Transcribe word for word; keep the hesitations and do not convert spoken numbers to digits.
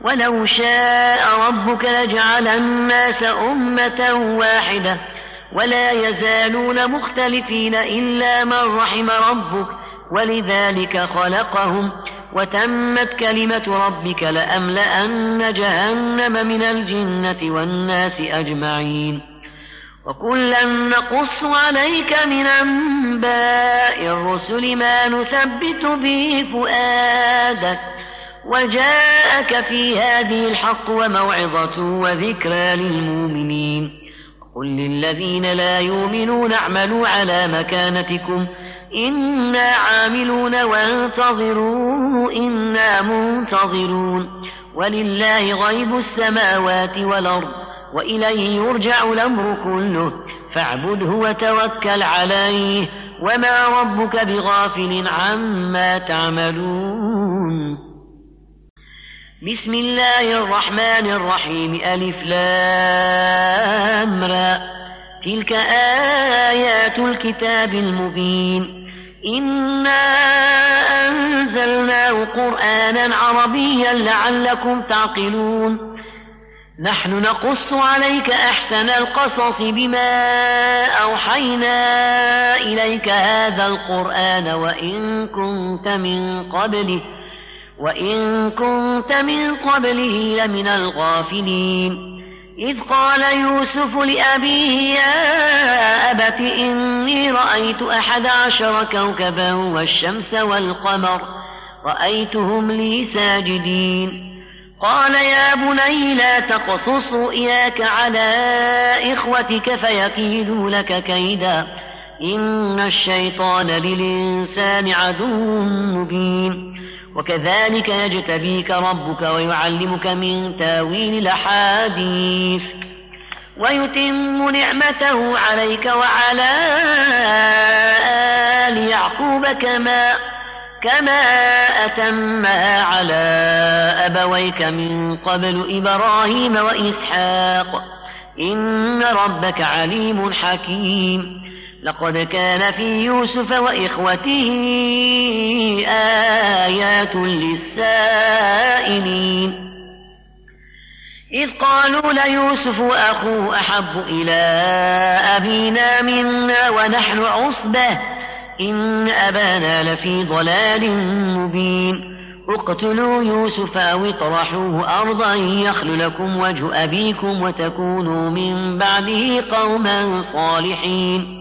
ولو شاء ربك لجعل الناس أمة واحدة ولا يزالون مختلفين إلا من رحم ربك ولذلك خلقهم وتمت كلمة ربك لأملأن جهنم من الجنة والناس أجمعين وكلا نقص عليك من أنباء الرسل ما نثبت به فؤادك وجاءك في هذه الحق وموعظة وذكرى للمؤمنين قل للذين لا يؤمنون اعملوا على مكانتكم إنا عاملون وانتظروا إنا منتظرون ولله غيب السماوات والأرض وإليه يرجع الأمر كله فاعبده وتوكل عليه وما ربك بغافل عما تعملون بسم الله الرحمن الرحيم ألف لام را تلك آيات الكتاب المبين إنا أنزلناه قرآنا عربيا لعلكم تعقلون نحن نقص عليك أحسن القصص بما أوحينا إليك هذا القرآن وإن كنت من قبله وإن كنت من قبله لمن الغافلين إذ قال يوسف لأبيه يا أبت إني رأيت أحد عشر كوكبا والشمس والقمر رأيتهم لي ساجدين قال يا بني لا تقصص رؤياك على إخوتك فيكيدوا لك كيدا إن الشيطان للإنسان عدو مبين وكذلك يجتبيك ربك ويعلمك من تاويل الأحاديث ويتم نعمته عليك وعلى آل يعقوب كما كما أتمها على أبويك من قبل إبراهيم وإسحاق إن ربك عليم حكيم لقد كان في يوسف وإخوته آيات للسائلين إذ قالوا ليوسف وأخوه أحب إلى أبينا منا ونحن عصبة إن أبانا لفي ضلال مبين اقتلوا يوسف أو اطرحوه أرضا يخل لكم وجه أبيكم وتكونوا من بعده قوما صالحين